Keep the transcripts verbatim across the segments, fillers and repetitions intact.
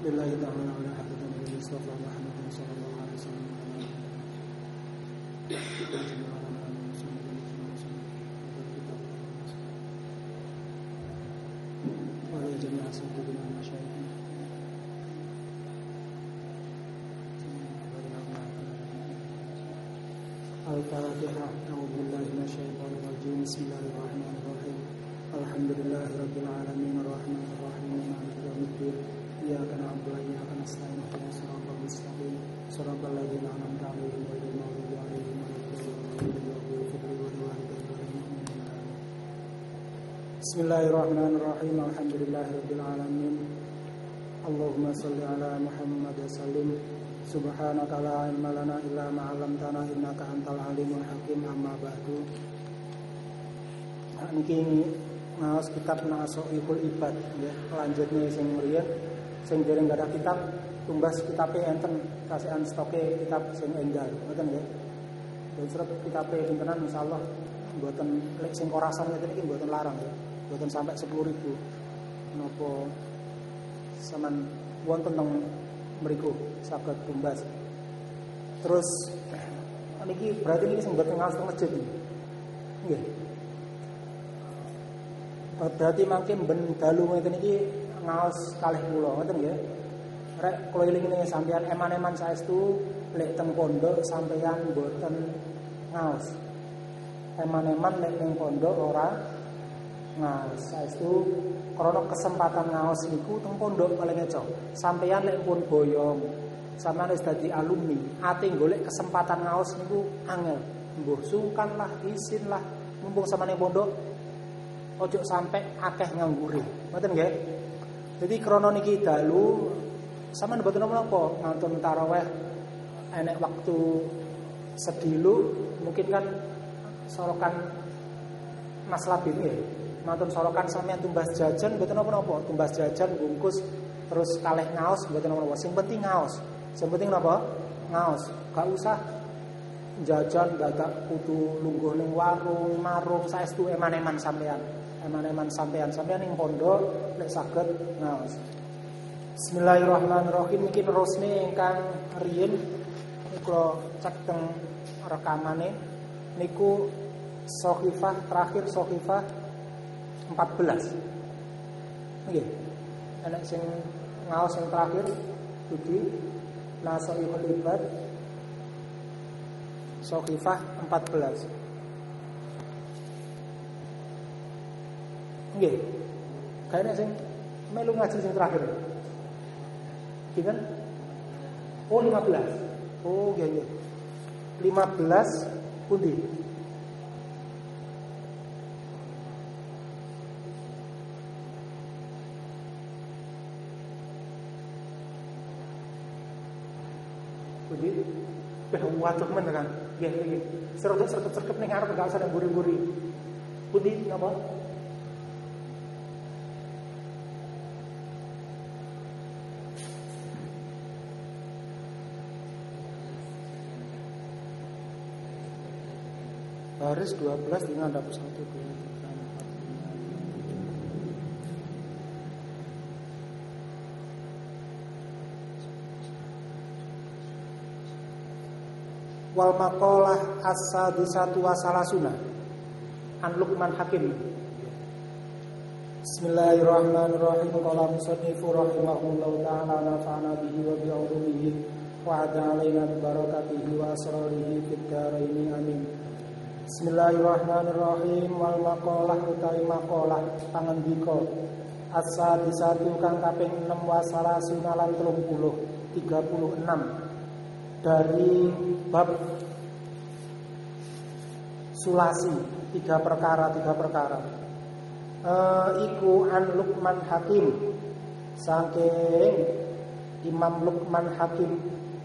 lillahi ta'ala wa la hadadan bi Mustafa Muhammad sallallahu alaihi wasallam wa la jami'a sayyidina masyayikh Al-Fatihah. A'udzu billahi minasyaitonir rajim. Bismillahirrahmanirrahim. Alhamdulillahi rabbil alamin arrahmanir rahim maliki yaumiddin. Iyyaka na'budu wa iyyaka nasta'in ihdinas siratal mustaqim siratal ladzina an'amta 'alaihim ghairil maghdubi 'alaihim waladdallin. Bismillahirrahmanirrahim. Alhamdulillahi rabbil alamin. Allahumma shalli ala Muhammad wa sallim. Subhanaka la ilma lana illa ma 'allamtana innaka antal alimul hakim. Amma ba'du. Niki ngaos kitab Nasoihul Ibad nggih, lanjutne sing mriyen sing dereng gadah kitab tumbas kitabe enten kasehan stoke kitab sing enggal ngoten nggih. Dan serep kitabe pintenan insyaallah mboten lek sing korasan ngeten iki mboten larang ya. Mboten sampai sepuluh ribu. Napa saman wonten teng mriku saged tumbas. Terus niki berarti niki sing mboten ngaos teng masjid niki. Nggih. Berarti mangke ben dalu ngeten iki ngaos kalih kula ngoten nggih. Rek kula ilingine sampeyan eman-eman saestu lek teng pondok sampeyan mboten ngaos. Eman-eman lek ning pondok ora ngaos saestu krana kesempatan ngaos niku teng pondok paling eco. Sampeyan lek pun boyong, sampeyan wis dadi alumni, ate golek kesempatan ngaos niku angel. Mbuh sungkan lah, isin lah, mumpung sampeyan ning pondok ojo sampai akeh nganggure. Ngoten nggih. Jadi krana niki dalu sampeyan mboten napa-napa ngantun tarawih enek waktu sedilu mungkin kan sorokan Mas Labib nggih. Mantun sorokan sampeyan tumbas jajan mboten napa-napa, tumbas jajan bungkus terus kalih ngaos mboten napa-napa. Sing penting ngaos. Sing penting napa? Ngaos. Gak usah jajan dadak kudu lungguh ning warung, marung saestu eman-eman sampeyan. Eman-eman sampeyan sampeyan ning pondok lek saged ngaos. Bismillahirrahmanirrahim. Niki terusne ingkang riyin kula cek teng rekamane niku Shahifah terakhir Shahifah empat belas. Nggih. Ana sing ngaos yang terakhir dugi Nasoihul Ibad Shahifah empat belas. Nggih. Kayane sing melu ngaji sing terakhir. Kinten? Oh lima belas. Oh nggih nggih. lima belas pundi? Pundi? Beh waduh men kan. Nggih nggih. Serut-serut-serut ning arep gak usah nang mburi-mburi. Pundi napa? Baris dua belas dengan dapur satu dua tiga empat lima. Wal maqalah as-sadisatu wa salasuna an Luqman Hakim. Bismillahirrahmanirrahim. Qala musannifu rahimahullahu ta'ala nafa'ana bihi wa bi 'ulumihi wa 'ada 'alaina bi barakatihi wa asrarihi fid dharain amin. Bismillahirrahmanirrahim. Wal maqalah utawi maqalah pangandika as-sadisatu kang kaping enam wa salasuna lan tiga puluh enam dari bab sulasi, tiga perkara tiga perkara e, iku an Luqman Hakim saking Imam Luqman Hakim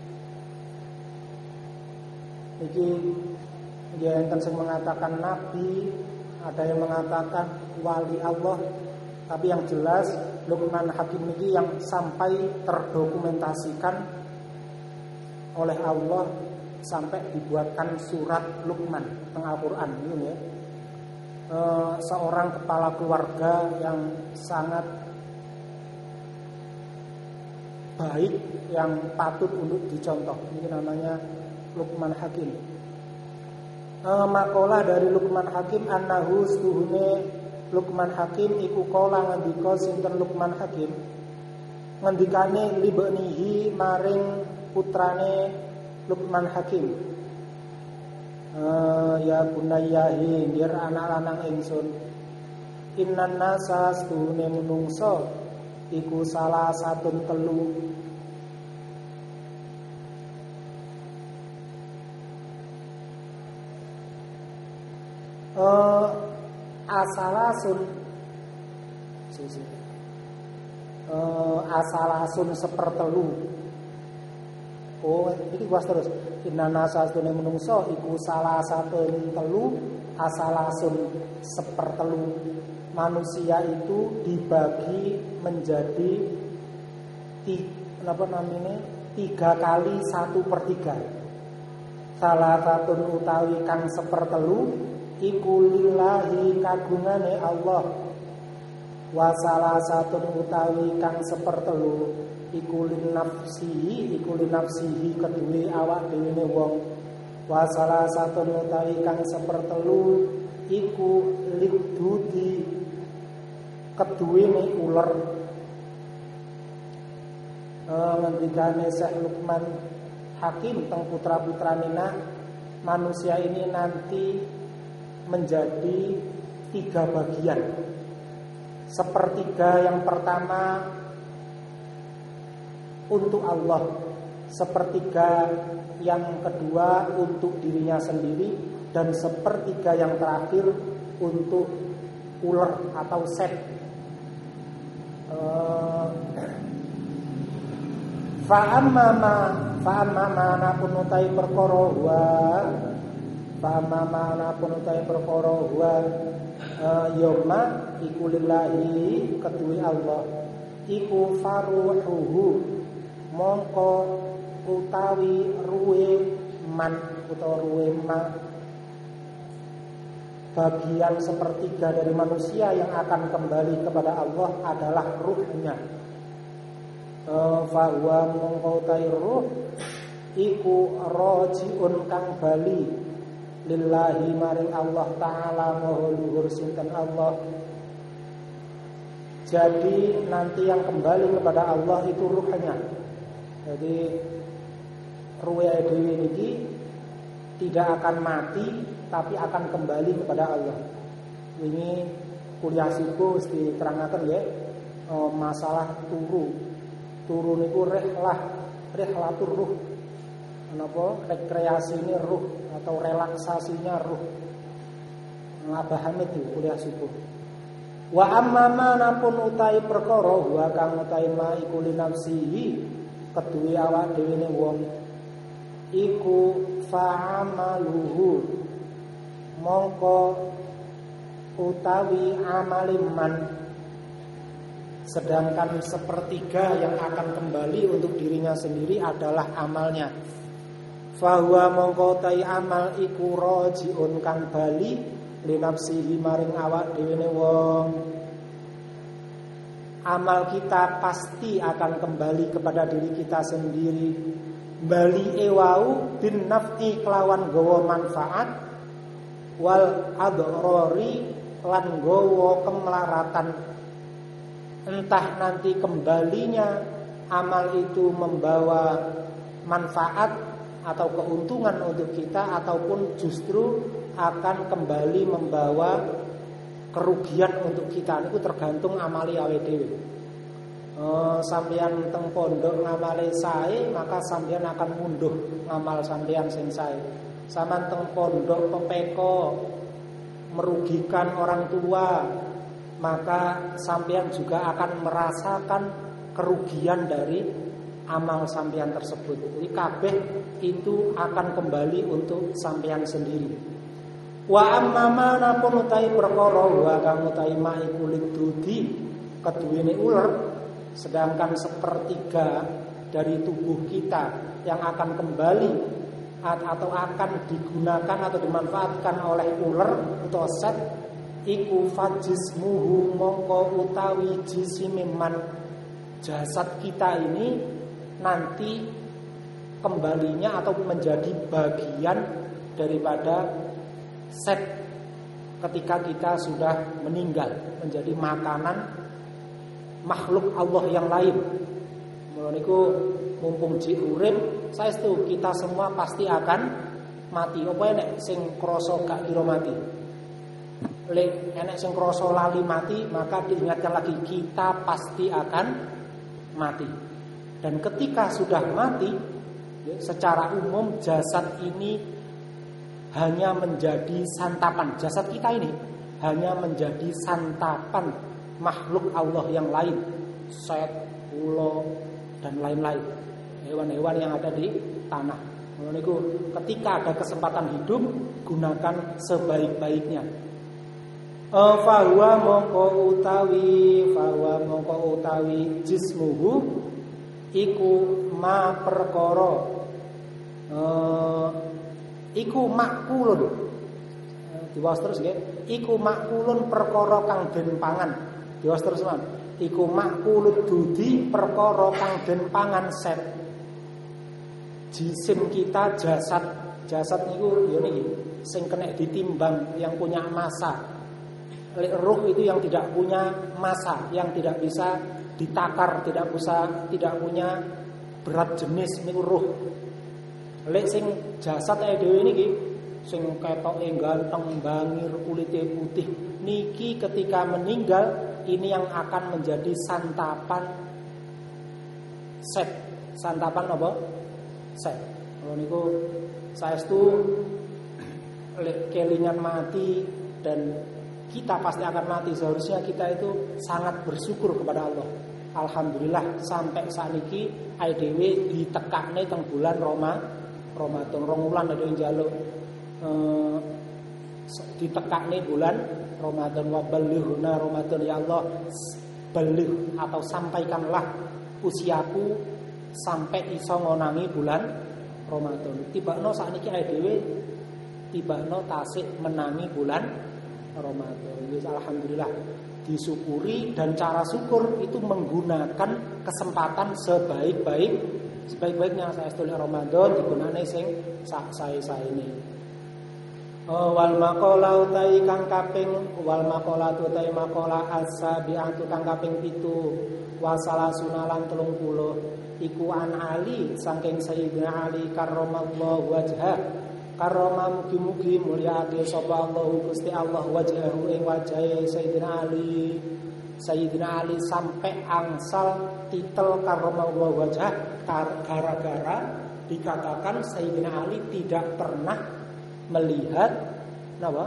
iki dia enten sing mengatakan nabi, ada yang mengatakan wali Allah, tapi yang jelas Luqman Hakim ini yang sampai terdokumentasikan oleh Allah sampai dibuatkan surat Luqman teng Al-Qur'an ini ya. E, seorang kepala keluarga yang sangat baik yang patut untuk dicontoh. Ini namanya Luqman Hakim. E, makola dari Luqman Hakim annahu stuhune Luqman Hakim iku kola ngendika sinten Luqman Hakim ngendikane libnihi maring putrane Luqman Hakim. E, ya bunayyahi ndir anak lanang ingsun innan nasa stuhune menungso iku salah satun telu uh, asalasun sisi uh, asalasun sepertelu. Oh, iki gua terus inana sastune menungso iku salah satun telu asalasun sepertelu. Manusia itu dibagi menjadi tiga, apa namanya, tiga kali satu per tiga. Salah satu utawi kang sepertelu iku lillahi kagungane Allah. Wa salah satu utawi kang sepertelu iku linafsihi iku linafsihi kedue awak dhewe wong. Wa salah satu utawi kang sepertelu iku lidudi keduwene ular. Eh ngendikane Syekh Luqman Hakim teng putra-putrane nak manusia ini nanti menjadi tiga bagian. Sepertiga yang pertama untuk Allah, sepertiga yang kedua untuk dirinya sendiri, dan sepertiga yang terakhir untuk ular atau set. Fa'amma ma fa'amma ma napun utai perkara wa fa'amma ma napun utai perkara wa yoma iku lillahi kedue Allah iku faruhuhu mongko utawi ruwe man utawa ruwe ma bagian sepertiga dari manusia yang akan kembali kepada Allah adalah ruhnya. Fa huwa mongko ta ruh iku rajiun kang bali lillahi maring Allah taala maha luhur sinten Allah. Jadi nanti yang kembali kepada Allah itu ruhnya. Jadi ruh dhewe niki tidak akan mati tapi akan kembali kepada Allah. Ini kuliah siku diterangkan ya, masalah turu. Turu niku rehlah, rehlatur ruh. Menapa rekreasi ini ruh atau relaksasinya ruh. Abah Hamid itu kuliah siku. Wa amma manapun utai perkara wa kang utai ma iku linafsihi kedue awak dhewe ne wong iku fa'amaluhu mongko utawi amaliman. Sedangkan sepertiga yang akan kembali untuk dirinya sendiri adalah amalnya. Fahuwa mongko tai amal iku rajiun kang bali linafsihi maring awak dhewe ne wong. Amal kita pasti akan kembali kepada diri kita sendiri. Bali ewau bin naf'i kelawan gawa manfaat wal adrori lan gawa kemelaratan. Entah nanti kembalinya amal itu membawa manfaat atau keuntungan untuk kita, ataupun justru akan kembali membawa kerugian untuk kita. Itu tergantung amali awe dhewe. Oh, sampeyan teng pondok ngamale sae, maka sampeyan akan munduh ngamal sampeyan sing sae. Sampeyan teng pondok pepeko merugikan orang tua, maka sampeyan juga akan merasakan kerugian dari amal sampeyan tersebut. Jadi kabeh itu akan kembali untuk sampeyan sendiri. Wa amma manapun utai perkara wa kang utai ma iku lidudi keduwene ular, sedangkan sepertiga dari tubuh kita yang akan kembali atau akan digunakan atau dimanfaatkan oleh ular atau set iku fajismuhu mongko utawi jisime man. Jasad kita ini nanti kembalinya atau menjadi bagian daripada set ketika kita sudah meninggal, menjadi makanan makhluk Allah yang lain. Mula niku mumpung jik urip, saestu kita semua pasti akan mati. Apa enek sing krasa gak kira mati? Lek enek sing krasa lali mati, maka diingatkan lagi kita pasti akan mati. Dan ketika sudah mati, secara umum jasad ini hanya menjadi santapan. Jasad kita ini hanya menjadi santapan makhluk Allah yang lain, set, ulo, dan lain-lain, hewan-hewan yang ada di tanah. Menurutku, ketika ada kesempatan hidup, gunakan sebaik-baiknya. Fahuwa mongko utawi, fahuwa mongko utawi jismuhu iku ma perkara, uh, iku makulun. Diwaos terus nggih. Iku makulun perkara kang den pangan. Diwaos terus man. Iku makulut dudi perkara kang den pangan set. Jisim kita, jasad, jasad niku ya niki sing kena ditimbang, yang punya massa. Ruh itu yang tidak punya massa, yang tidak bisa ditakar, tidak bisa, tidak punya berat jenis niku ruh. Lek sing jasad ae dhewe niki sing ketoke ganteng, bangir, kulite putih, niki ketika meninggal ini yang akan menjadi santapan set. Santapan apa? Set. Kalau niku saestu lek kelingan mati dan kita pasti akan mati, seharusnya kita itu sangat bersyukur kepada Allah. Alhamdulillah sampai saat ini I D W ditekakne teng bulan Roma, Ramadan rong wulan ada yang njaluk eh, ditekakne bulan Ramadan, wa balighna Ramadan, ya Allah baligh atau sampaikanlah usiaku sampai iso ngonangi bulan Ramadan. Tibakno saat ini I D W tibakno tasik menangi bulan Ramadan. Yes, alhamdulillah disyukuri, dan cara syukur itu menggunakan kesempatan sebaik-baik sebaik-baiknya. Saya setuju Ramadan digunakne sing sak sae-saene. Oh, wal maqala utai kang kaping wal maqala utai maqala as-sabi'atu kang kaping pitu wa salasuna lan telung puluh iku an Ali saking Sayyidina Ali karramallahu wajhah. Karoma mugi-mugi mulyake sapa Allah Gusti Allah wajhahu ing wajahe Sayyidina Ali. Sayyidina Ali sampai angsal titel karoma wajah gara-gara dikatakan Sayyidina Ali tidak pernah melihat apa?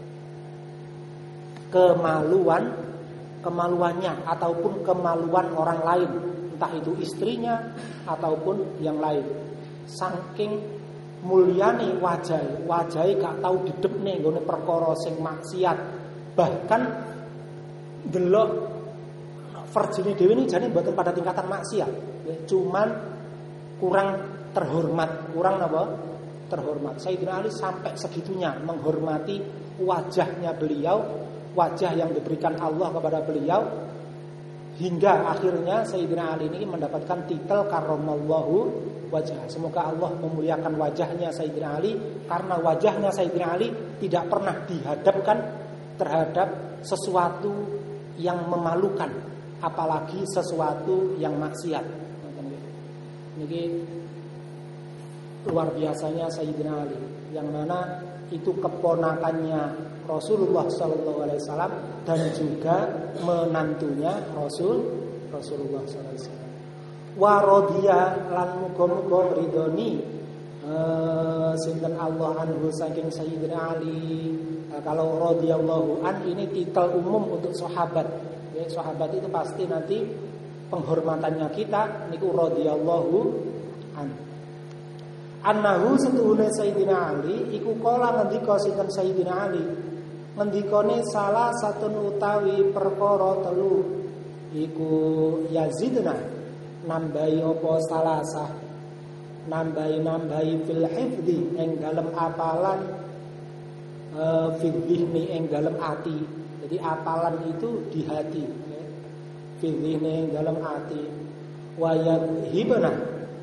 kemaluan kemaluannya ataupun kemaluan orang lain, entah itu istrinya ataupun yang lain. Saking mulyane wajah, wajah gak tau didepne nggone perkara sing maksiat. Bahkan delok verjine dhewe ini jane mboten pada tingkatan maksiat, ya, cuman kurang terhormat, kurang apa? Terhormat. Sayyidina Ali sampai segitunya menghormati wajahnya beliau, wajah yang diberikan Allah kepada beliau, hingga akhirnya Sayyidina Ali ini mendapatkan titel karramallahu wajah. Semoga Allah memuliakan wajahnya Sayyidina Ali, karena wajahnya Sayyidina Ali tidak pernah dihadapkan terhadap sesuatu yang memalukan, apalagi sesuatu yang maksiat. Ini luar biasanya Sayyidina Ali, yang mana itu keponakannya Rasulullah Sallallahu Alaihi Wasallam dan juga menantunya Rasul Rasulullah Sallallahu Alaihi Wasallam. Wa radiya lan muga-muga ridhoni uh, sinten Allah anhu saking Sayyidina Ali. Uh, kalau radhiyallahu an ini titel umum untuk sahabat. Ya, sahabat itu pasti nanti penghormatannya kita niku radhiyallahu an. Annahu setuhune Sayyidina Ali iku kala ngendika sinten Sayyidina Ali. Ngendikane salah satun utawi perkara telu iku yazidna nambahi apa salasah, nambahi-nambahi fil hifdzi ing dalem apalan, e, fil dhihni ing dalem ati. Jadi apalan itu di hati, ya. Fil dhihni ing dalem ati. Wa yadhibna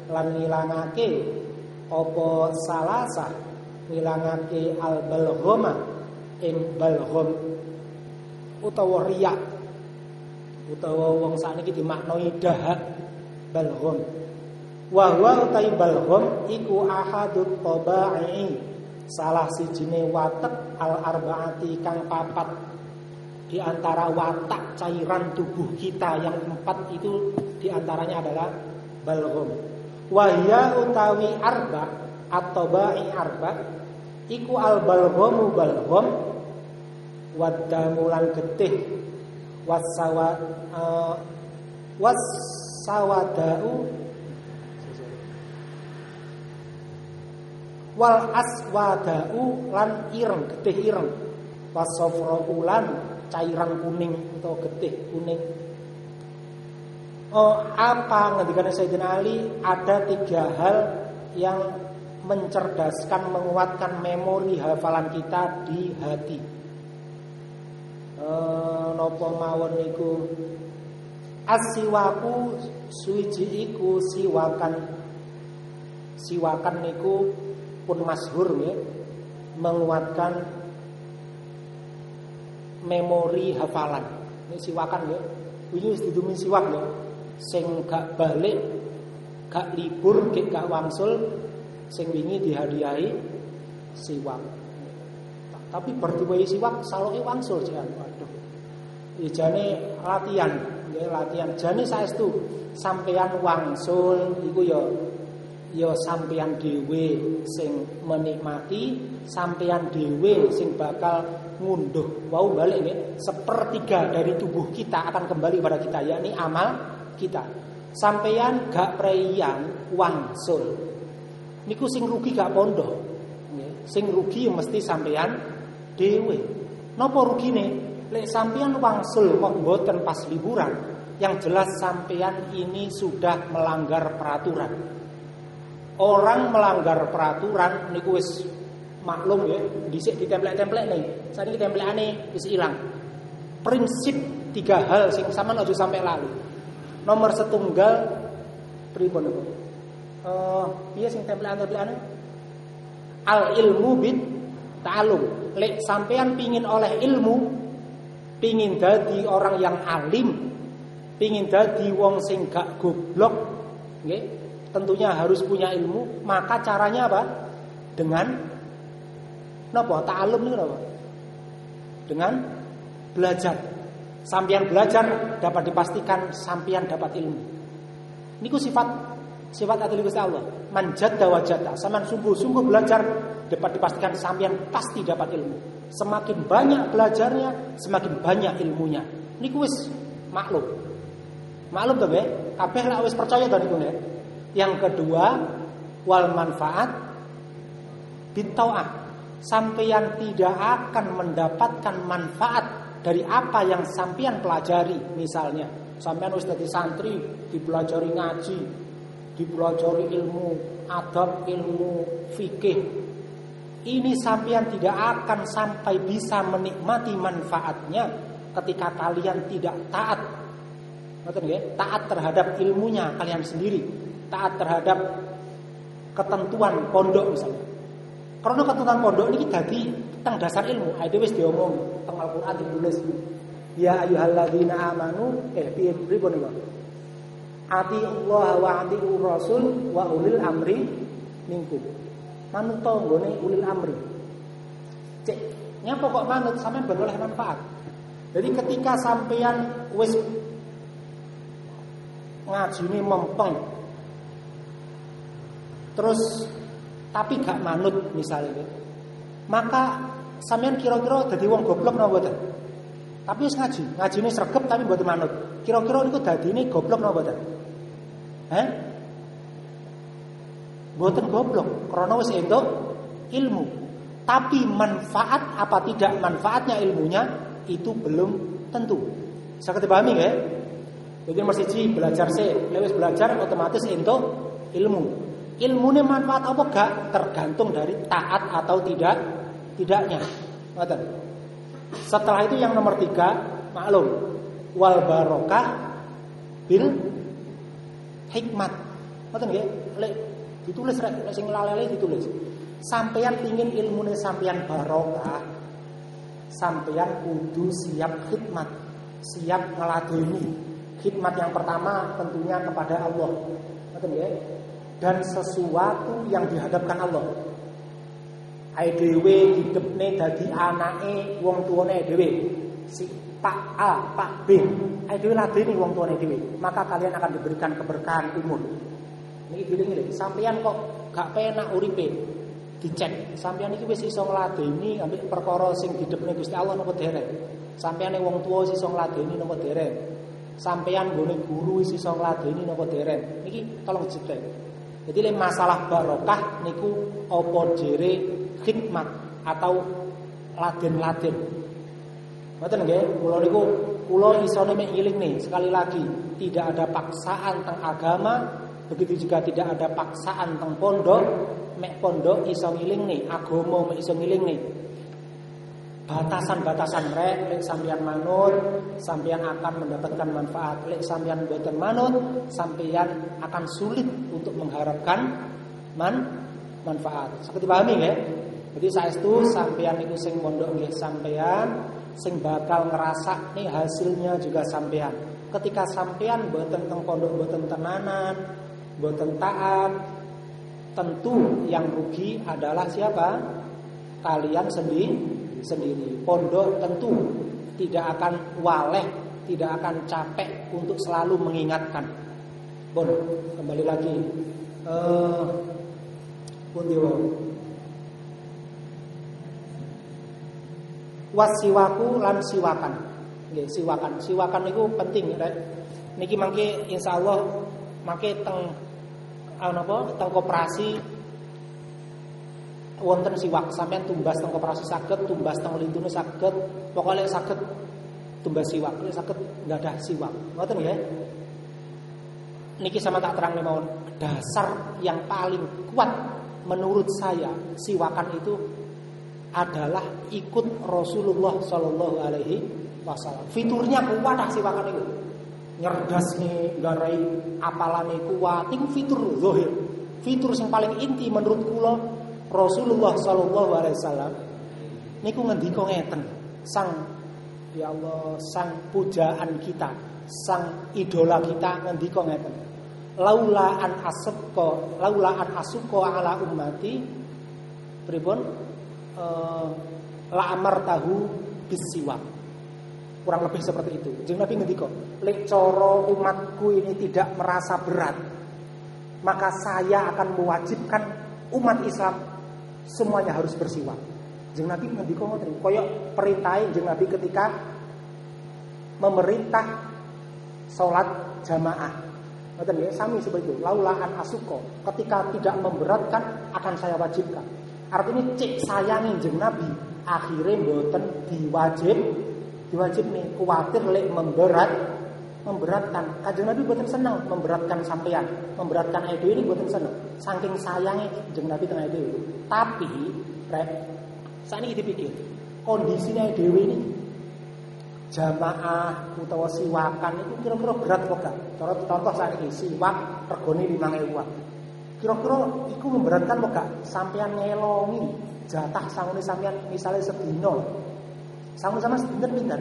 lan ngilangake apa salasa ngilangake al balghama ing balgham utawa riya utawa wong sakniki dimaknai dahak balgham. Wa huwa utai balgham iku ahadut tabai salah sijine watek al arbaati kang papat di antara watak cairan tubuh kita yang empat itu di antaranya adalah balgham. Wa hiya utawi arba atau ba'i arba iku al balghamu balgham wadamulan getih wasawa uh, wasawadau wal aswadau lan ireng getih ireng wasofrau lan cairan kuning atau getih kuning. Oh, apa ngendikane Sayyidina Ali ada tiga hal yang mencerdaskan menguatkan memori hafalan kita di hati. Eh, napa mawon niku asiwaku suwiji iku siwakan siwakan niku pun masyhur ya, menguatkan memori hafalan. Ini siwakan ya. Wingi wis didumi siwak ya. Sing gak balik, gak libur, gak wangsul, sing wingi dihadiahi siwak. Tapi berdiwehi siwak saloke wangsul jan. Waduh. Ya jane latihan, ya latihan. Jane saestu sampeyan wangsul iku ya ya sampeyan dhewe sing menikmati, sampeyan dhewe sing bakal ngunduh wau balik nggih. Sepertiga dari tubuh kita akan kembali pada kita, yakni amal kita. Sampeyan gak preyan wangsul niku sing rugi gak pondok nggih. Sing rugi mesti sampeyan dhewe. Napa rugine? Lek sampeyan wangsul kok mboten pas liburan, yang jelas sampeyan ini sudah melanggar peraturan. Orang melanggar peraturan niku wis maklum ya, dhisik ditemplek-templek nih. Saiki templekane wis ilang. Prinsip tiga hal sing sampean aja sampai lalu. Nomor setunggal pripun niku? Eh, piye sing templekan-templekane? Al ilmu bid ta'allum. Lek sampean pingin oleh ilmu, pingin dadi orang yang alim, pingin dadi wong sing gak goblok, nggih. Tentunya harus punya ilmu. Maka caranya apa? Dengan napa? Ta'allum niku napa? Dengan belajar. Sampeyan belajar dapat dipastikan sampeyan dapat ilmu. Niku sifat sifat atilik Gusti Allah. Man jadda wajada. Sampeyan sungguh-sungguh belajar dapat dipastikan sampeyan pasti dapat ilmu. Semakin banyak belajarnya, semakin banyak ilmunya. Niku wis maklum. Maklum to nggih? Kabeh lak wis percaya to niku nggih. Yang kedua, wal manfaat bitau'ah. Sampeyan tidak akan mendapatkan manfaat dari apa yang sampeyan pelajari. Misalnya, sampeyan wis dadi santri, dipelajari ngaji, dipelajari ilmu adab, ilmu fikih. Ini sampeyan tidak akan sampai bisa menikmati manfaatnya ketika kalian tidak taat. Ngoten nggih? Taat terhadap ilmunya kalian sendiri. Taat terhadap ketentuan pondok misalnya. Karena ketentuan pondok ini dadi teng dasar ilmu. Ade wis diomong teng Al-Qur'an ditulis. Ya ayyuhalladzina amanu eh piye pripun niku? Ati Allah wa atiur rasul wa ulil amri minkum. Manut tanggane ulil amri. Cek, nyapa kok manut sampean ben oleh manfaat. Jadi ketika sampean wis ngajine mempeng terus tapi gak manut misalnya, maka sampean kira-kira dadi wong goblok napa mboten? Tapi wis ngaji, ngajine sregep tapi mboten manut. Kira-kira niku dadine goblok napa mboten? Heh? Mboten goblok, karena wis entuk ilmu. Tapi manfaat apa tidak manfaatnya ilmunya itu belum tentu. Saged dipahami nggih? Jadi nomor siji belajar sih, lewis belajar otomatis entuk ilmu. Ilmunya manfaat apa gak tergantung dari taat atau tidak tidaknya. Ngoten. Setelah itu yang nomor tiga, maklum, wal barokah bil hikmat. Ngoten nggih, lek ditulis rek sing lalele ditulis. Sampeyan pingin ilmune sampeyan barokah, sampeyan kudu siap khidmat, siap ngeladeni. Khidmat yang pertama tentunya kepada Allah. Ngoten nggih. Dan sesuatu yang dihadapkan Allah. Ae dhewe hidupne dadi anake wong tuane dhewe. Si Pak A, Pak B, ae dhewe ladeni wong tuane dhewe, maka kalian akan diberikan keberkahan umur. Niki biling lho, sampeyan kok gak penak uripe. Dicek, sampeyan iki wis iso ngladeni ambek perkara sing didepne Gusti Allah napa dereng? Sampeyane wong tuwa wis iso ngladeni napa dereng? Sampeyan nggone guru wis iso ngladeni napa dereng? Niki tolong dicek. Jadi le masalah barokah niku apa jere khidmat atau laden-laden. Ngoten nggih, kula niku kula isone mek ngilingne sekali lagi, tidak ada paksaan teng agama. Begitu juga tidak ada paksaan teng pondok, mek pondok iso ngilingne, agama mek iso ngilingne. Batasan-batasan rek, lek sampeyan manut, sampeyan akan mendapatkan manfaat. Lek sampeyan boten manut, sampeyan akan sulit untuk mengharapkan man manfaat. Seperti pahami nggih? Jadi saestu sampeyan niku sing pondok nggih sampeyan, sing bakal ngrasakne hasilnya juga sampeyan. Ketika sampeyan boten teng pondok boten tenanan, boten taat, tentu yang rugi adalah siapa? Kalian sendiri sendiri. Pondok tentu tidak akan waleh, tidak akan capek untuk selalu mengingatkan. Bon, kembali lagi. Eh pundiwa. Wasiwaku lan siwakan. Nggih, siwakan. Siwakan niku penting rek. Niki mangke insyaallah mangke teng napa teng koperasi wonten siwak, sampean tumbas teng koperasi saged, tumbas teng lintune saged, pokoke saged tumbas siwak, lek saged nggadah siwak. Ngoten nggih. Niki sama tak terang mawon, dasar yang paling kuat menurut saya siwakan itu adalah ikut Rasulullah sallallahu alaihi wasallam. Fiturnya kuat ah siwakan itu. Nyerdas nih, garai apalane kuat, iku fitur zahir. Fitur yang paling inti menurut kula Rasulullah sallallahu alaihi wasallam niku ngendika ngeten, sang ya Allah, sang pujaan kita, sang idola kita ngendika ngeten. Laula an asqa, laula an asuqa ala ummati pripun uh, la amartahu bisiwak. Kurang lebih seperti itu. Jeung Nabi ngendika, lek cara umatku ini tidak merasa berat, maka saya akan mewajibkan umat Islam semuanya harus bersiwak. Jeung Nabi ngendika ngoten, kaya perintahe jeung Nabi ketika memerintah salat jamaah. Ngoten nggih, sami seperti itu. Laula an asuqa, ketika tidak memberatkan akan saya wajibkan. Artinya cek sayangi jeung Nabi, akhirnya mboten diwajib, diwajib nih, kuwatir lek memberat, memberatkan. Kanjeng Nabi mboten seneng memberatkan sampean, memberatkan ide ini mboten seneng. Saking sayangnya jeung Nabi teng ide. Tapi rek sakniki dipikir, kondisine dhewe ini jamaah utawa siwakan itu kira-kira berat kok gak? Cara contoh sakniki siwak regane lima ewu. Kira-kira iku memberatkan kok gak? Sampean ngelongi jatah sangune sampean misalnya sedina. Sangun sama pinten-pinten.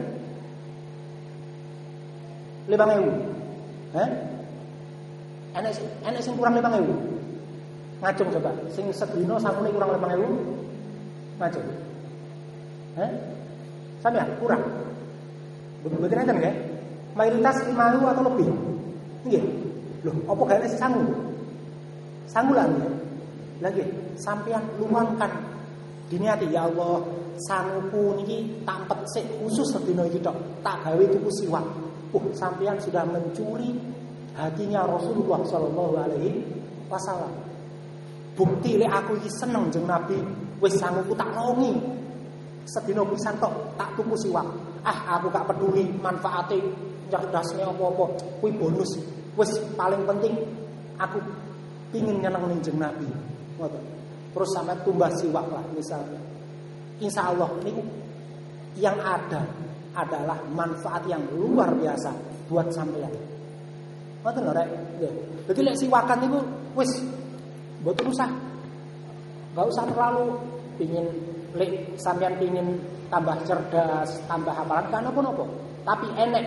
lima ewu. Heh? Enek enek sing kurang lima ewu. Ngacung coba, sing sedina sangune kurang lima ewu. Ngacung. Heh? Sampeyan kurang. Betul-betul enten nggih? Mayoritas lima ewu atau lebih. Nggih. Loh, apa gak enek sing sangu? Sangu lah nggih. Lah nggih, sampeyan luangkan diniati ya Allah, sanguku niki tak pecik khusus sedina iki tok, tak gawe tuku siwak. Uh, sampeyan sudah mencuri hatinya Rasulullah sallallahu alaihi wasallam. Bukti lek aku iki seneng jeung Nabi, wis sanguku tak longi. Sedina pisan tok tak tuku siwak. Ah, aku gak peduli manfaate cerdasne apa-apa, kuwi bonus. Wis paling penting aku pingin nyeneng ning jeung Nabi. Ngoten. Terus sampai tumbas siwak lah misalnya. Insya Allah ini yang ada adalah manfaat yang luar biasa buat sampean. Ngoten lho rek. Nggih. Dadi lek siwakan niku wis mboten usah. Enggak usah terlalu pingin lek sampean pingin tambah cerdas, tambah hafalan kan apa-apa. Tapi enek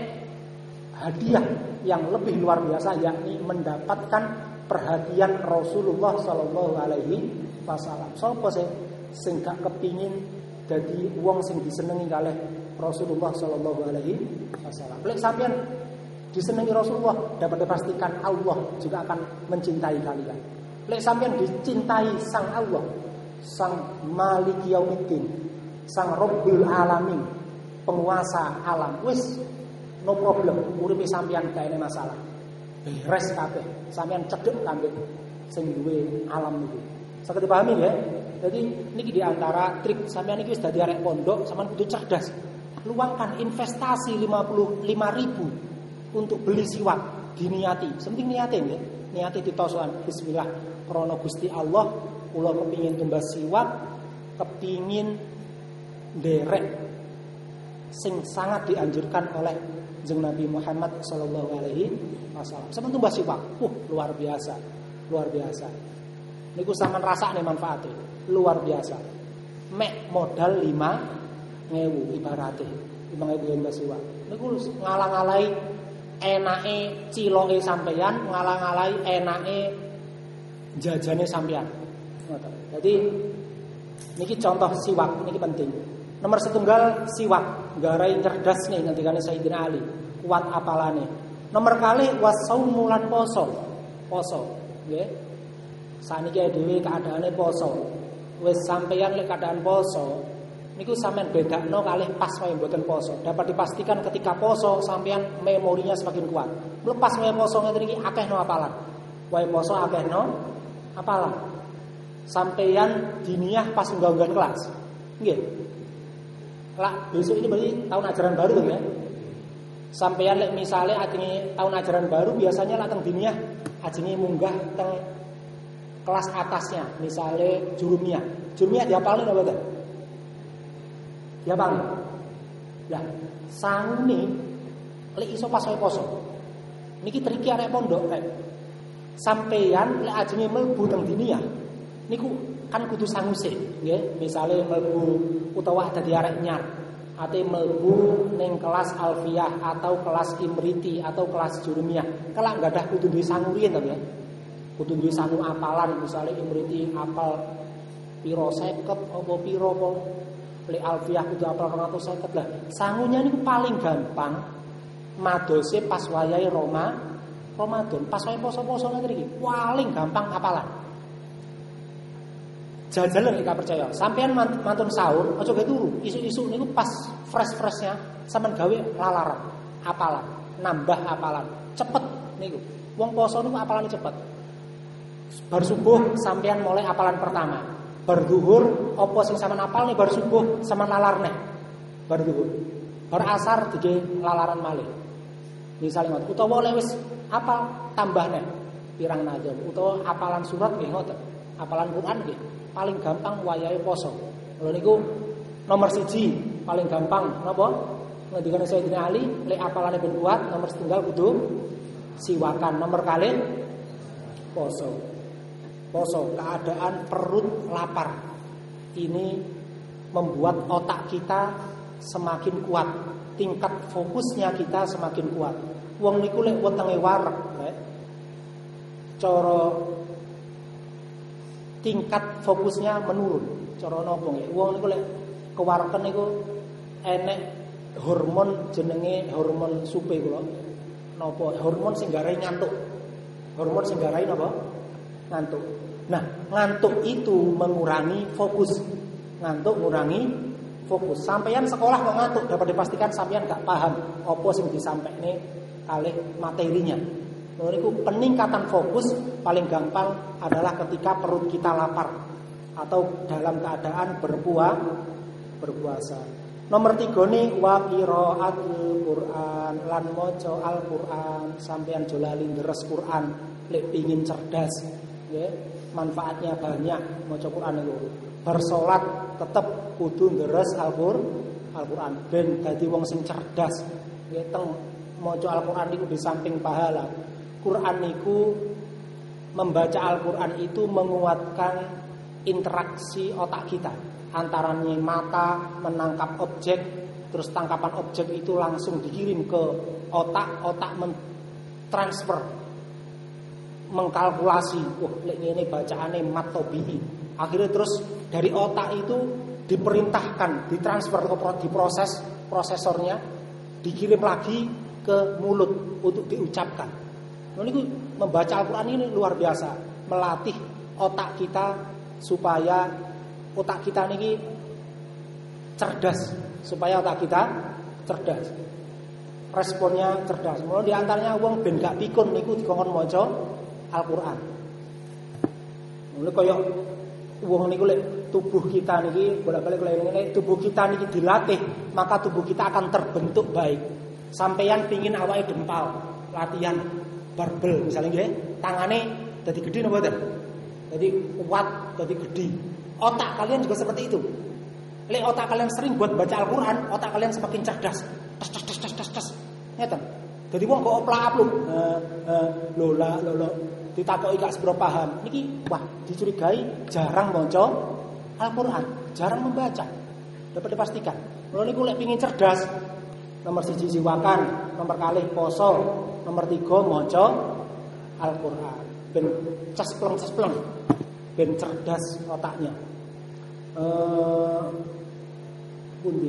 hadiah yang lebih luar biasa, yakni mendapatkan perhatian Rasulullah sallallahu alaihi wasallam. Sopo sing sing gak kepingin dadi wong sing disenengi kalih Rasulullah sallallahu alaihi wasallam. Lek sampean disenengi Rasulullah, dapat dipastikan Allah juga akan mencintai kalian. Lek sampean dicintai sang Allah, sang Malik Yaumiddin, sang Rabbul Alamin, penguasa alam, wis no problem, uripe sampean gak ada masalah. Beres kabeh, sampean cedhek kangge sing duwe alam niku. Saged dipahami ya? Jadi niki di antara trik sampean iki wis dadi arek pondok, sampean kudu cerdas. Luangkan investasi lima puluh lima ribu untuk beli siwak, diniati. Penting niate nggih. Niate ditosokan bismillah krana Gusti Allah, kula kepingin tumbas siwak, kepingin nderek sing sangat dianjurkan oleh Jeng Nabi Muhammad sallallahu alaihi wasallam. Sampeyan tumbas siwak. Uh, luar biasa. Luar biasa. Niku sampean rasakne manfaate. Luar biasa. Mek modal lima ribu ibarate. lima ribu tumbas siwak. Niku ngalang-alai enake ciloke sampeyan, ngalang-alai enake jajane sampeyan. Ngoten. Jadi niki contoh siwak niki penting. Nomor setunggal siwak, garai cerdas nih ngendikane Sayyidina Ali, kuat apalane. Nomor kali wasaumu lan poso. Poso, nggih. Saniki dhewe keadaane poso. Wis sampeyan lek keadaan poso, niku sampean bedakno kalih pas wae mboten poso. Dapat dipastikan ketika poso sampeyan memorinya semakin kuat. Melepas wae poso ngeten iki akehno apalan. Wae poso akehno apalan. Sampeyan diniyah pas unggah-unggahan kelas. Nggih. Lah besok ini berarti tahun ajaran baru tuh ya. Sampeyan lek misale ajenge tahun ajaran baru biasanya lah teng diniyah ajenge munggah teng kelas atasnya, misale jurumiyah. Jurumiyah diapalin apa ta? Diapalin. Lah, sangune lek iso pas wae poso. Niki triki arek pondok rek. Sampeyan lek ajenge mlebu teng diniyah niku kan kudu sanguse, nggih. Misale mlebu utawa dadi arek nyar, ate mlebu ning kelas alfiyah atau kelas imriti atau kelas jurumiyah. Kelak gadah kudu duwe sangu riyen to ya. Kudu duwe sangu apalan, misale imriti apal piro seket apa piro apa le alfiyah kudu apal rong atus seket lah. Sangunya niku paling gampang madose pas wayahe Roma Ramadan, pas wayahe poso-poso ngene iki. Paling gampang apalan. Jajalan nek percaya. Sampeyan mantun sahur aja gawe turu. Isu-isu niku pas fresh-freshnya sampean gawe lalaran, apalan, nambah apalan. Cepet niku. Wong poso niku apalane cepet. Bar subuh sampeyan mulai apalan pertama. Bar zuhur apa sing sampean apal nih bar subuh sampean lalarne. Bar zuhur. Bar asar dige lalaran malih. Misale ngoten utawa oleh wis apal tambahne pirang nazam utawa apalan surat nggih ngoten. Apalan Quran nggih. Paling gampang wayahe poso. Lha niku nomor siji paling gampang napa? Ngendikane Sayyidina Ali, lek apalane ben kuat, nomor setunggal kudu siwakan. Nomor kalih poso. Poso, keadaan perut lapar. Ini membuat otak kita semakin kuat, tingkat fokusnya kita semakin kuat. Wong niku lek wetenge wareg, rek. Cara tingkat fokusnya menurun. Cara napa nggih? Wong niku lek kewareken niku enek hormon jenenge hormon supe kula. Napa? Hormon sing garai ngantuk. Hormon sing garai napa? Ngantuk. Nah, ngantuk itu mengurangi fokus. Ngantuk mengurangi fokus. Sampeyan sekolah kok ngantuk, dapat dipastikan sampeyan gak paham apa sing disampaikne kalih materinya. Niku peningkatan fokus paling gampang adalah ketika perut kita lapar atau dalam keadaan berpuasa. berpuasa. Nomor tiga nih wa qiraatul Quran lan maca Al-Qur'an. Sampeyan jolali deres Quran lek pengin cerdas, nggih. Manfaatnya banyak maca Quran niku. Bar salat tetep kudu deres Al-Qur'an ben dadi wong sing cerdas. Nggih teng maca Al-Qur'an niku di samping pahala Quran niku membaca Al-Quran itu menguatkan interaksi otak kita. Antaranya mata menangkap objek, terus tangkapan objek itu langsung dikirim ke otak, otak mentransfer, mengkalkulasi, wah lek ini bacaane mat tobi'i. Akhirnya terus dari otak itu diperintahkan, ditransfer ke diproses prosesornya, dikirim lagi ke mulut untuk diucapkan. Nah, ini membaca Al-Quran ini luar biasa, melatih otak kita supaya otak kita ini cerdas, supaya otak kita cerdas, responnya cerdas. Mulai diantaranya wong ben gak pikun niku dikongkon maca Al-Quran. Mulai kaya wong niku lek tubuh kita niki bolak-balik lek tubuh kita niki dilatih, maka tubuh kita akan terbentuk baik. Sampeyan pingin awake dempal, latihan barbel misalnya nggih, tangane dadi gedhe napa mboten? Dadi kuat, dadi gedhe. Otak kalian juga seperti itu. Lek otak kalian sering buat baca Al-Quran, otak kalian semakin cerdas. Tes tes tes tes tes tes. Ngeten. Dadi wong kok oplak-apluk. Eh eh lola lolo ditakoki gak sepro paham. Niki wah dicurigai jarang maca Al-Quran, jarang membaca. Dapat dipastikan. Kalau niku lek pengin cerdas, nomor siji siwakan, nomor kalih poso, nomor tiga maca Al-Quran. Ben cespleng-cespleng, ben cerdas otaknya. Eh pundi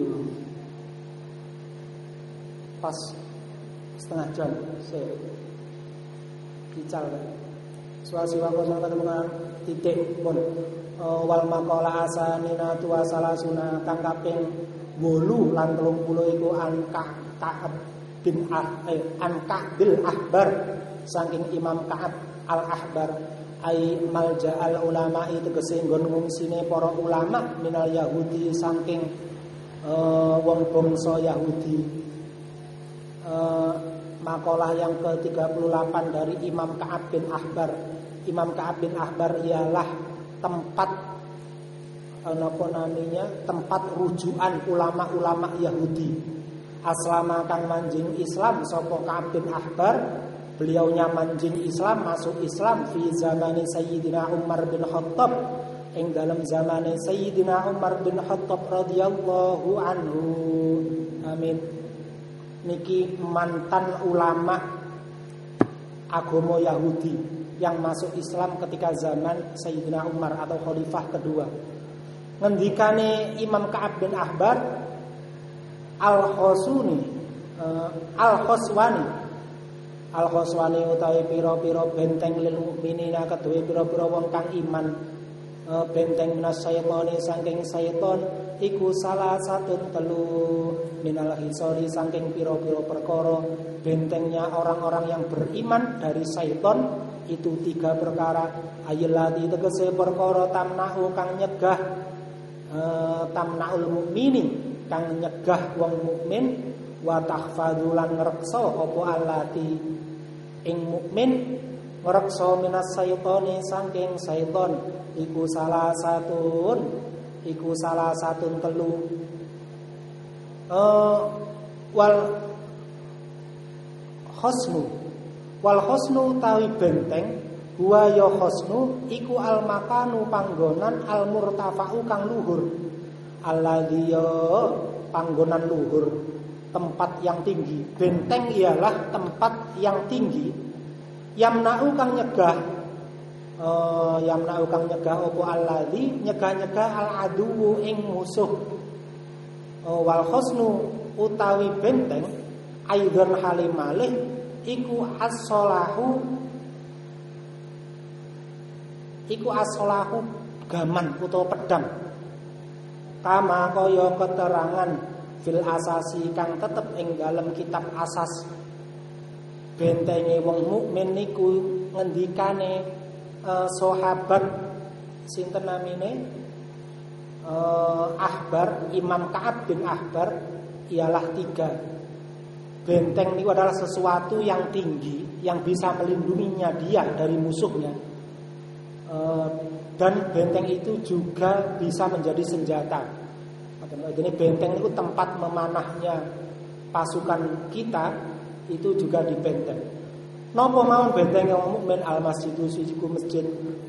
pas setengah jam saya bicara suasi waktu sama teman titik pun wal maqala asanina tuwa salasuna kang kaping wolu lan telung puluh iku angka Ka'ab bin Ah eh, angka bil Ahbar saking Imam Ka'ab al-Ahbar ai malja al ulama itu tegese nggon ngungsine para ulama minal Yahudi saking uh, wong bangsa Yahudi. Uh, makalah yang ke tiga puluh delapan dari Imam Ka'ab bin Ahbar. Imam Ka'ab bin Ahbar ialah tempat apa namanya? Tempat rujukan ulama-ulama Yahudi. Aslama kang manjing Islam sapa Ka'ab bin Ahbar. Beliaunya manjing Islam, masuk Islam fi zamani Sayyidina Umar bin Khattab, ing dalam zamane Sayyidina Umar bin Khattab radhiyallahu anhu. Amin. Niki mantan ulama agama Yahudi yang masuk Islam ketika zaman Sayyidina Umar atau khalifah kedua. Ngendikane Imam Ka'ab bin Ahbar Al-Khosuni uh, Al-Khoswani Al-Khoswani utawi pira-pira benteng lil mukminina kedue pira-pira wong kang iman. E, benteng minas syaitani saking syaiton iku salah satu telu minal hisori saking pira-pira perkara. Bentengnya orang-orang yang beriman dari syaiton itu tiga perkara. Ayelati tegese perkara tamnahu kang nyegah e, tamnaul mukminin kang nyegah wong mukmin wa tahfadzulan ngreksa apa allati ing mukmin ngreksa minas syaitani saking syaiton iku salah satun iku salah satun telu uh, wal khosnu wal khosnu tawi benteng wa ya khosnu iku al makanu panggonan al murtafa'u kang luhur alladzi panggonan luhur, tempat yang tinggi. Benteng ialah tempat yang tinggi. Yamna'u kang nyegah uh, yamna'u kang nyegah opo alladzi nyegah-nyegah al-aduwu ing musuh. Uh, wal khosnu utawi benteng aidon halimalih iku as-salahu iku as-salahu gaman utawa pedang. Kama kaya keterangan fil asasi kang tetep ing dalem kitab asas. Bentenge wong mukmin niku ngendikane uh, sahabat sinten namine uh, Ahbar, Imam Ka'ab bin Ahbar ialah tiga. Benteng niku adalah sesuatu yang tinggi yang bisa melindunginya dia dari musuhnya. Uh, dan benteng itu juga bisa menjadi senjata. Jadi benteng itu tempat memanahnya pasukan kita, itu juga di benteng. Napa mawon benteng wong mukmin al masjidu suci ku masjid.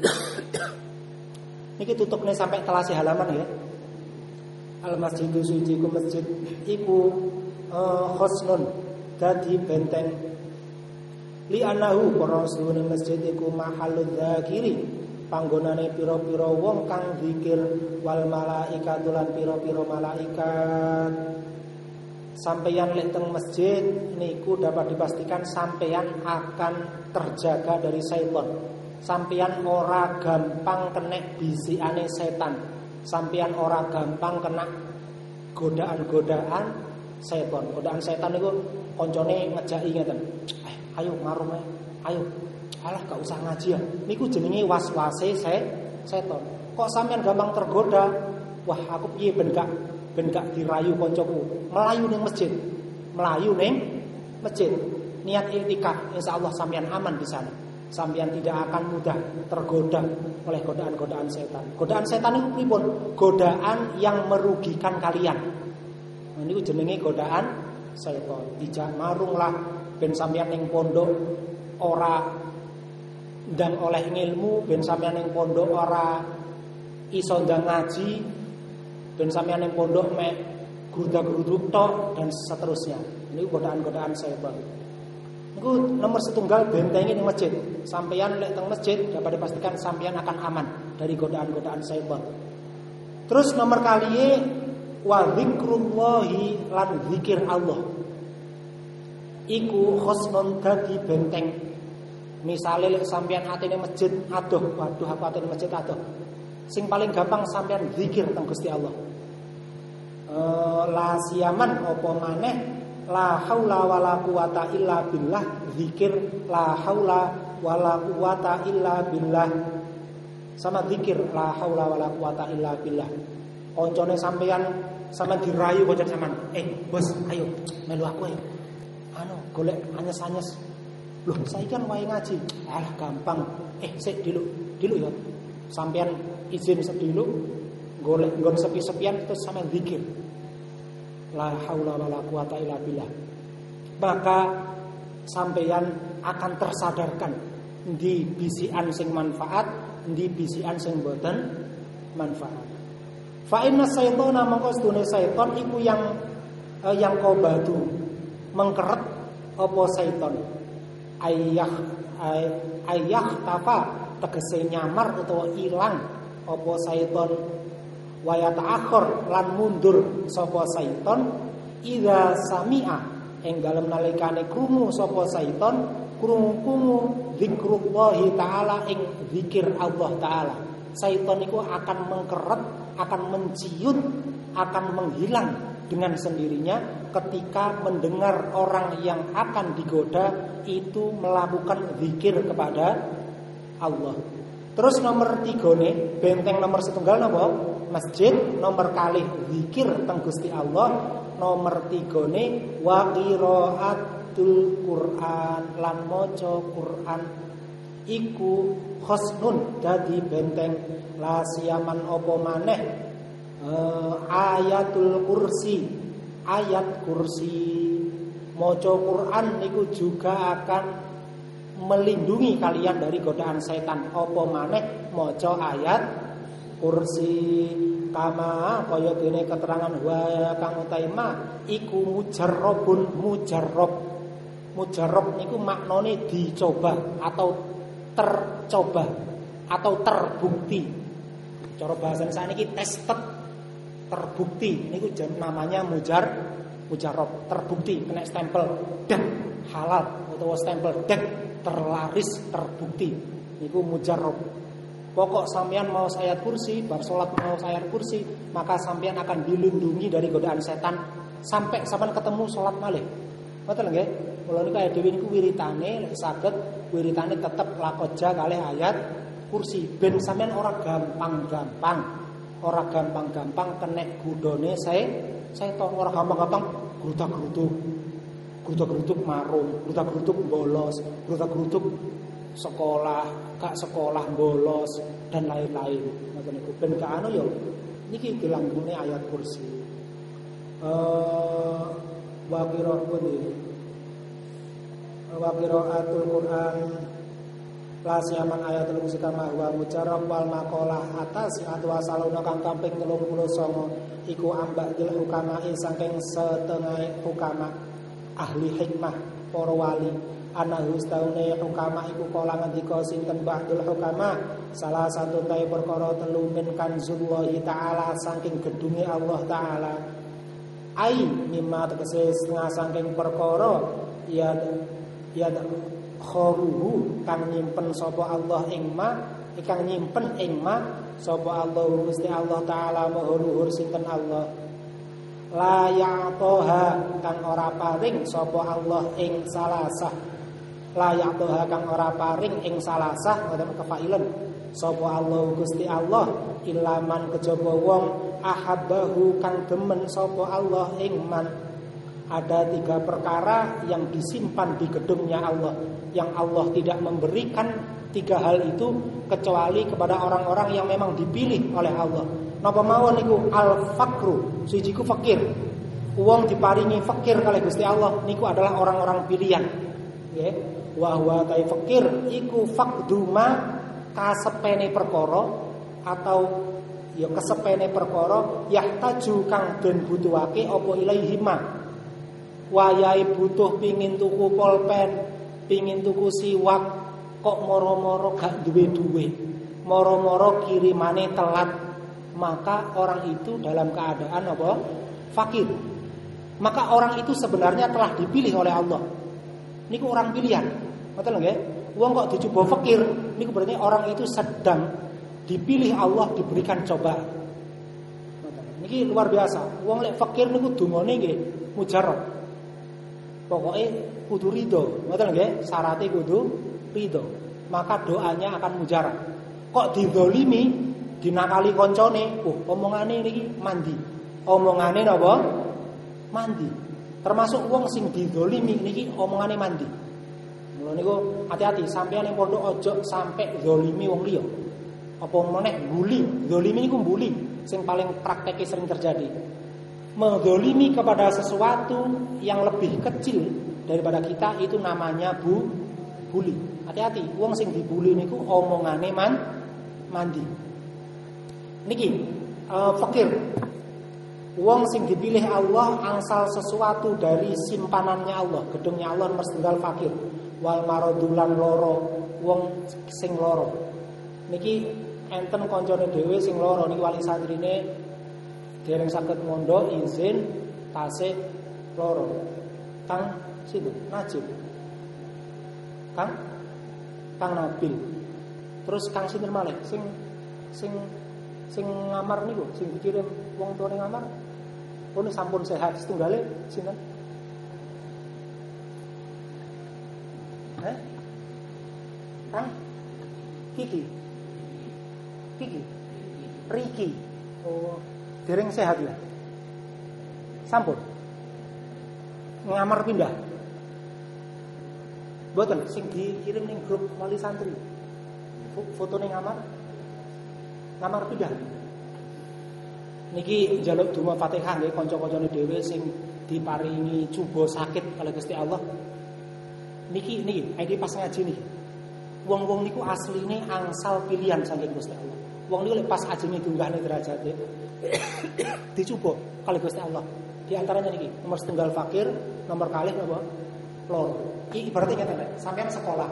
Niki tutupne sampai telasi halaman ya. Al masjidu suci ku masjid iku uh, khosnun dadi benteng li anahu para sedune masjid iku mahalludz dzakiri panggonane pira-pira wong kang zikir wal malaikatu lan pira-pira malaikat. Sampeyan lek teng masjid niku dapat dipastikan sampeyan akan terjaga dari setan. Sampeyan ora gampang kena bisikane setan. Sampeyan ora gampang kena godaan-godaan setan. Godaan setan niku koncone ngejaki ngeten. Eh, ayo ngarung ae. Ayo. Alah gak usah ngaji ya. Niku jenenge waswase se setan. Kok sampeyan gampang tergoda? Wah, aku piye ben gak ben gak dirayu koncoku. Melayu ning masjid. Melayu ning masjid. Niat iktikaf, insyaallah sampeyan aman di sana. Sampeyan tidak akan mudah tergoda oleh godaan-godaan setan. Godaan setan itu pripun? Godaan yang merugikan kalian. Nah, niku jenenge godaan setan. Dijak marunglah ben sampeyan ning pondok ora ndang oleh ilmu, ben sampeyan ning pondok ora iso ndang ngaji, ben sampeyan ning pondok mek grudak-gruduk tok dan seterusnya. Ini godaan-godaan setan. Niku nomor setunggal bentengi ning masjid. Sampeyan lek teng masjid dapat dipastikan sampeyan akan aman dari godaan-godaan setan. Terus nomor kaliye wa dzikrullahi lan zikir Allah. Iku khosnun dadi benteng. Misale lek sampeyan atene masjid adoh, waduh aku atene masjid adoh. Sing paling gampang sampeyan zikir teng Gusti Allah. E, la siaman apa maneh la haula wala quwata illa billah, zikir la haula wala quwata illa billah. Sama zikir la haula wala quwata illa billah. Koncone sampeyan sampeyan dirayu kanca sampean. Eh, bos, ayo melu aku ayo. Anu, golek anyes-anyes. Loh, saiki kan wae ngaji. Alah gampang. Eh, sik dilu, dilu ya. Sampeyan izin sedilu golek nggon sepi-sepian terus sampeyan zikir. La haula wala quwata illa billah. Maka sampeyan akan tersadarkan di bisikan sing manfaat, di bisikan sing boten manfaat. Fa inna syaitana mongko sedune syaitan iku yang eh, yang kobatu mengkeret apa syaitan. Ayah ay, ayah tafa tegese nyamar utawa ilang apa syaitan. Wa yata'akhir lan mundur sapa syaitan idza sami'a ing dalem nalikane krungu sapa syaitan krungu zikrullahi taala ing zikir Allah taala. Syaitan itu akan mengkeret, akan menciut, akan menghilang dengan sendirinya ketika mendengar orang yang akan digoda itu melakukan zikir kepada Allah. Terus nomor tiga nih, benteng nomor setunggal napa? Masjid. Nomor kalih zikir teng Gusti Allah. Nomor tiga nih wa qiraatul Quran lan maca Quran. Iku khosnun dadi benteng la siaman apa maneh uh, ayatul kursi. Ayat kursi. Maca Quran niku juga akan melindungi kalian dari godaan setan. Apa maneh maca ayat kursi. Kama kaya dene keterangan wa kang utaima iku mujarrabun mujarrab. Mujarrab niku maknane dicoba atau tercoba atau terbukti. Cara bahasa saniki tested, terbukti. Niku namanya mujar mujarrab, terbukti, kena stempel dan halal atau stempel dan terlaris, terbukti. Niku mujarrab. Pokok sampean mau ayat kursi, bar salat mau ayat kursi, maka sampean akan dilindungi dari godaan setan sampai sampean ketemu salat malih. Betul nggih? Kula niku dhewe niku wiritane lek saged wiritane tetep lakoja kalih ayat kursi ben sampean ora gampang-gampang, ora gampang-gampang kena gudone saya setan, ora gampang-gampang grutak-grutuk. Grutak-grutuk marung, grutak-grutuk bolos, grutak-grutuk sekolah, gak sekolah bolos dan lain-lain. Ngoten niku ben ka anu ya niki dilanggune ayat kursi. Eh wa qira'atun wa qiraatul Qur'an la siaman ayatul musikama wa mujarrab wal maqalah atas atwa saluna kang kamping telung puluh sanga iku ambak dil hukama saking setengah hukama ahli hikmah para wali ana hustaune hukama iku kala ngendika sinten ba'dul hukama salah satu tae perkara telu min kanzullahi taala saking gedunge Allah taala ai mimma tegese setengah saking perkara ya ya kharuhu kang nyimpen sapa Allah ing ma ikang nyimpen ing ma sapa Allah Gusti Allah taala maha luhur sinten Allah la ya'toha kang ora paring sapa Allah ing salasah la ya'toha kang ora paring ing salasah ngoten kefailen sapa Allah Gusti Allah ilaman kejaba wong ahabbahu kang demen sapa Allah ing man. Ada tiga perkara yang disimpan di gedungnya Allah, yang Allah tidak memberikan tiga hal itu kecuali kepada orang-orang yang memang dipilih oleh Allah. Napa mawon niku al-fakru, siji ku fakir. Wong diparingi fakir kalih Gusti Allah niku adalah orang-orang pilihan. Nggih. Wa huwa ta fakir iku fakduma kasepene perkara atau ya kesepene perkara yahtaju kang den butuhake apa ilaihi ma. Wayahe butuh pingin tuku pulpen, pingin tuku siwak, kok moro-moro gak duwe duwe, moro-moro kirimane telat, maka orang itu dalam keadaan apa? Fakir. Maka orang itu sebenarnya telah dipilih oleh Allah. Niku orang pilihan. Betul nggih? Wong kok dicoba fakir, niku berarti orang itu sedang dipilih Allah, diberikan coba. Niki luar biasa. Wong lek fakir niku dungane nggih mujarab. Pokoknya kudu ridho, ngoten nggih, syaratnya kudu ridho. Maka doanya akan mujarab. Kok didolimi, dinakali koncone, oh omongane niki mandi. Omongane napa? Mandi. Termasuk wong sing didolimi niki omongane mandi. Mula niku hati-hati sampeyan ning pondok ojo sampai dolimi wong liya. Apa meneh bully, dolimi niku bully sing paling prakteknya sering terjadi. Mendolimi kepada sesuatu yang lebih kecil daripada kita itu namanya bu bully. Hati-hati, wong sing dibully niku omongane man mandi. Niki uh, fakir. Wong sing dipilih Allah angsal sesuatu dari simpanannya Allah, gedungnya Allah nomor setunggal fakir. Wal maradulan loro, wong sing loro. Niki enten kancane dhewe sing loro niki wali santrine dereng saged mondok izin tasih loro. Kang situ Najib. Kang Kang Nabil. Terus Kang sinten malih sing sing sing ngamar niku, sing dikirim wong tuane ngamar. Pun sampun sehat setunggale sinten? Eh? Kang Kiki. Kiki. Riki. Oh, dereng sehat ya. Sampun. Ngamar pindah. Mboten sing dikirim ning grup wali santri. Fotone ngamar. Ngamar pindah. Niki njaluk donga Fatihah nggih kanca-kancane dhewe sing diparingi cuba sakit oleh Gusti Allah. Niki niki iki pas ngaji niki. Wong-wong niku asline angsal pilihan saking Gusti Allah. Wong niku lek pas ajenge dunggahne derajate dicoba kali Gusti Allah. Di antaranya niki nomor setunggal fakir, nomor kalih napa? Loro. Iki berarti ngeten lek sampean sekolah.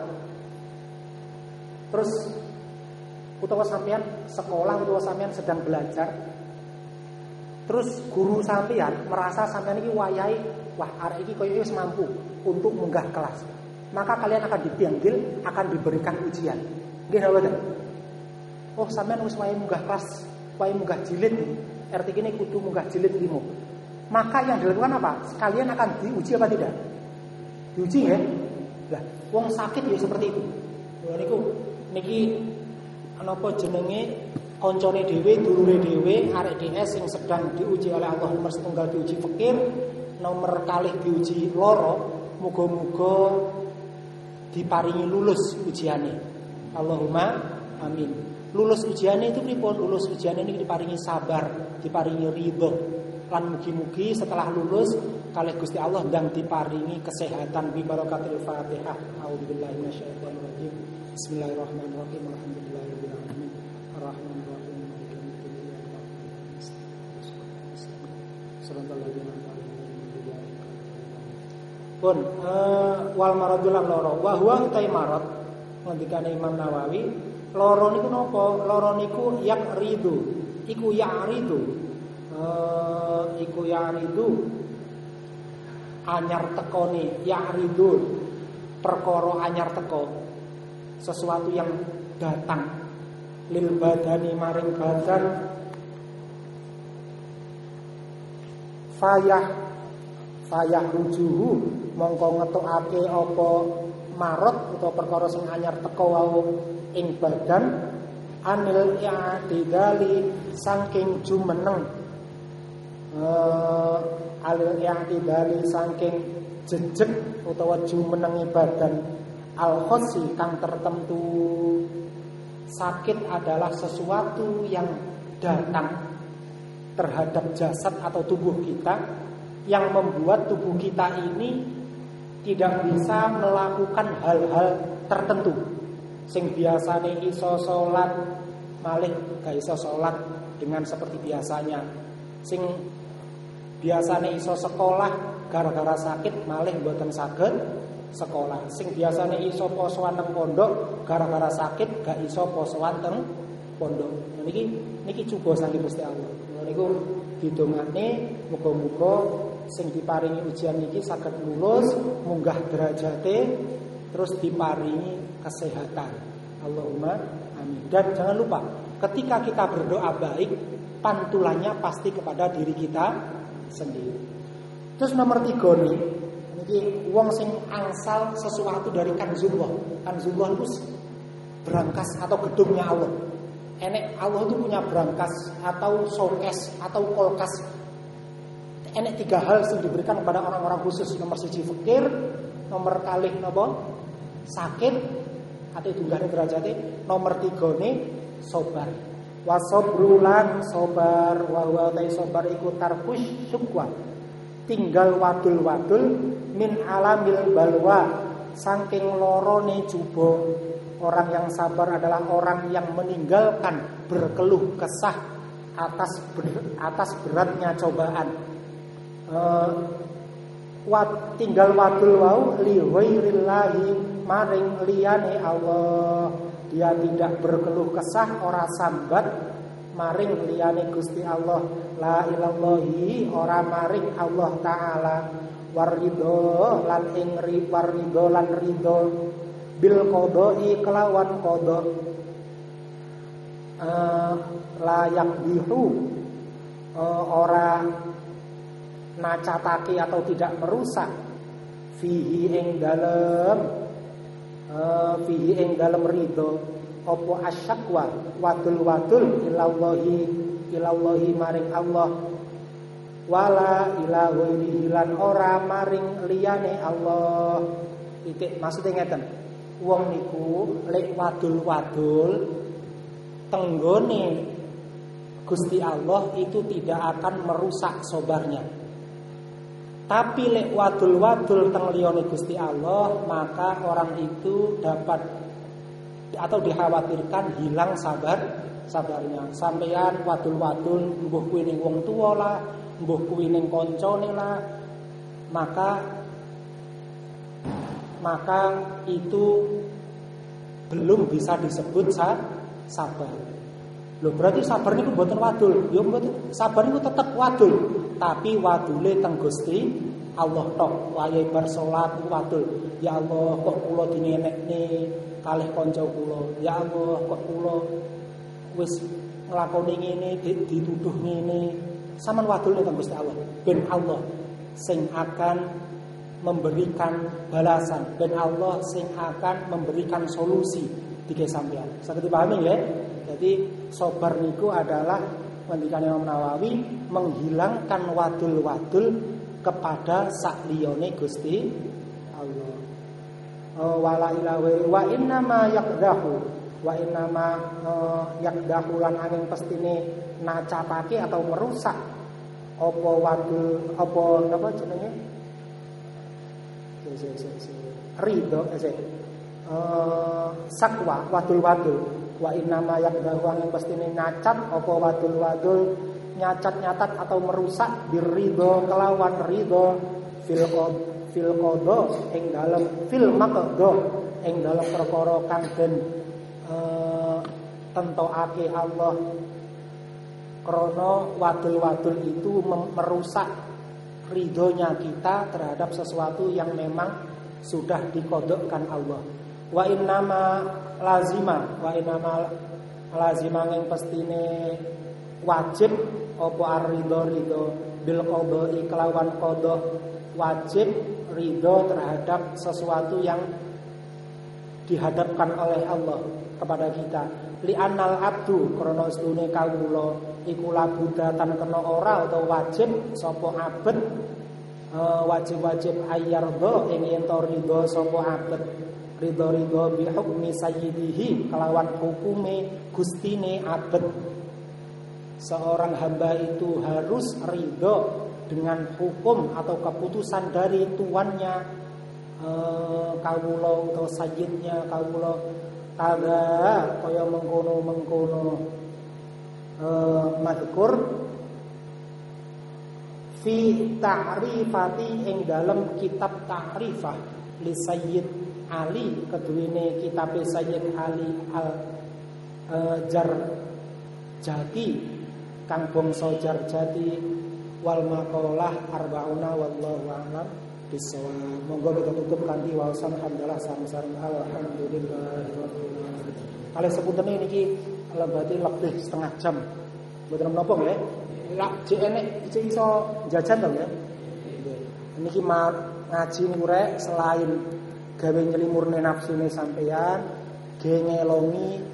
Terus utawa sampean sekolah utawa sampean sedang belajar. Terus guru sampean merasa sampean iki wayahe, wah arek iki koyo wis mampu untuk munggah kelas. Maka kalian akan dipanggil, akan diberikan ujian. Nggih napa? Oh sampean wis wayahe munggah kelas, wayahe munggah jilid. R T ini kudu munggah jilid lima. Maka yang dilakukan apa? Kalian akan diuji apa tidak? Diuji ya? Lah, wong sakit ya seperti itu. Lha niku niki napa jenenge kancane dhewe, dulure dhewe, arek D S sing sedang diuji oleh Allah nomor setunggal diuji fakir, nomor kalih diuji loro, muga-muga diparingi lulus ujiane. Allahumma amin. Lulus ujiannya itu pripun? Lulus ujiannya ini diparingi sabar, diparingi ridho. lan mugi-mugi setelah lulus kalih Gusti Allah ndang diparingi kesehatan bi barakatil Fatihah. A'udzubillahi minasyaitonir rajim. Bismillahirrahmanirrahim. Alhamdulillahirabbil alamin. Arrahmanir rahim. Maliki yaumiddin. Pun uh, wal maradul lan loro wa huwa utai marad ngendikane Imam Nawawi loro niku napa? Loro niku yakridu. Iku yakridu. Uh, iku yakridu anyar tekone yakridu perkara anyar teko sesuatu yang datang lil badani maring badan fayah fayah rujuhu mongko ngetokake apa marot utawa perkara sing anyar teko wau ing badan anil i'tidali saking jumeneng uh, alil i'tidali saking jejeg utawa jumenengi badan al khossi kang tertentu. Sakit adalah sesuatu yang datang terhadap jasad atau tubuh kita yang membuat tubuh kita ini tidak bisa melakukan hal-hal tertentu. Sing biasane iso salat malih gak iso salat dengan seperti biasanya. Sing biasane iso sekolah gara-gara sakit malih mboten saged sekolah. Sing biasane iso posoan nang pondok gara-gara sakit gak iso posoan teng pondok. Niki niki coba saking Gusti Allah. Niku didongakne muga-muga sing diparingi ujian niki saged lulus, munggah derajate, terus diparingi kesehatan. Allahumma amin. Dan jangan lupa, ketika kita berdoa baik, pantulannya pasti kepada diri kita sendiri. Terus nomor tiga nih, niki wong sing angsal sesuatu dari kanzullah. Kanzullah itu berangkas atau gedungnya Allah. Enek Allah itu punya berangkas atau showcase atau kolkas. Enek tiga hal yang diberikan kepada orang-orang khusus. Nomor siji fakir, nomor kalih napa? Sakit atau tunggahne derajate. Nomor tiga nih sabar. Wasobrulan sabar wa wa ta sabar iku tarkus syukwa. Tinggal wadul-wadul min alamil balwa saking lorone cuba. Orang yang sabar adalah orang yang meninggalkan berkeluh kesah atas ber, atas beratnya cobaan. Uh, wat, tinggal wadul wau li ghairillahi maring liyane Allah. Dia tidak berkeluh kesah ora sambat maring liyane Gusti Allah. La ilallahi ora maring Allah taala. Warido lan ing warido lan ridho bil qodoi kelawan qada uh, layak bihu uh, ora nacatake atau tidak merusak fihi ing dalem uh, fihi ing dalem ridho apa asyakwa wadul wadul ilallahi ilallahi maring Allah wala ila ghairihi lan ora maring liyane Allah. Titik maksudnya ngeten. Wong niku lek wadul-wadul tenggone Gusti Allah itu tidak akan merusak sobarnya. Tapi lek wadul-wadul teng liyane Gusti Allah, maka orang itu dapat atau dikhawatirkan hilang sabar sabarnya. Sampeyan wadul-wadul mbuh kuwi ning wong tuwa lah, mbuh kuwi ning kancane lah, maka maka itu belum bisa disebut sabar. Loh berarti sabar niku mboten wadul. Ya mboten, sabar niku tetep wadul, tapi wadule teng Gusti Allah tok. Wayahe bar salat wadul. Ya Allah, kok kula dingenekne kalih kanca kula. Ya Allah, kok kula wis nglakoni ngene dituduh ngene. Saman wadul teng Gusti Allah. Ben Allah sing akan memberikan balasan dan Allah sing akan memberikan solusi tiga sampean. Saged dipahami ya. Jadi sabar niku adalah ngendikane Imam Nawawi menghilangkan wadul-wadul kepada sakliyane Gusti Allah. Oh, wala ilaha wa inna ma yaqdahu wa inna ma uh, yaqdahu lan angin pestine nacapake atau merusak apa wadul apa napa jenenge si si si ridho eh sakwa wadul wadul wa innama yakdahu yang pastine nyacat apa wadul wadul nyacat-nyatat atau merusak birridho kelawan ridho fil fil qada ing dalem fil maqda ing dalem perkara kang den uh, tentokake Allah krana wadul-wadul itu merusak ridhonya kita terhadap sesuatu yang memang sudah dikodokkan Allah. Wa innama lazima wa innama lazima ing pestine wajib apa ar-ridho ridho bil qada'i kelawan qada wajib ridho terhadap sesuatu yang dihadapkan oleh Allah kepada kita. Li annal abdu krana sedune kawula iku labudatan kena ora atau wajib sapa abet uh, wajib-wajib ayyardo ing yen to ridho sapa abet ridho-ridho bi hukmi sayyidihi kelawan hukume gustine abet. Seorang hamba itu harus ridho dengan hukum atau keputusan dari tuannya uh, kawula atau sayyidnya kawula kada kaya mengkono-mengkono uh, madkur fi ta'rifati ing dalam kitab ta'rifah li Sayyid Ali keduwene kitab Sayyid Ali al uh, Jarjati kang bangsa Jarjati wal maqalah arbauna wallahu a'lam bisawab. Monggo kita tutup kanthi waosan alhamdulillah sareng-sareng alhamdulillah. Kali sepunten niki lebati lebih setengah jam. Mboten menapa nggih. Lak jek enek cek iso jajan to nggih. Niki ngaji niku rek selain gawe nyelimurne nafsune sampeyan, ge ngelongi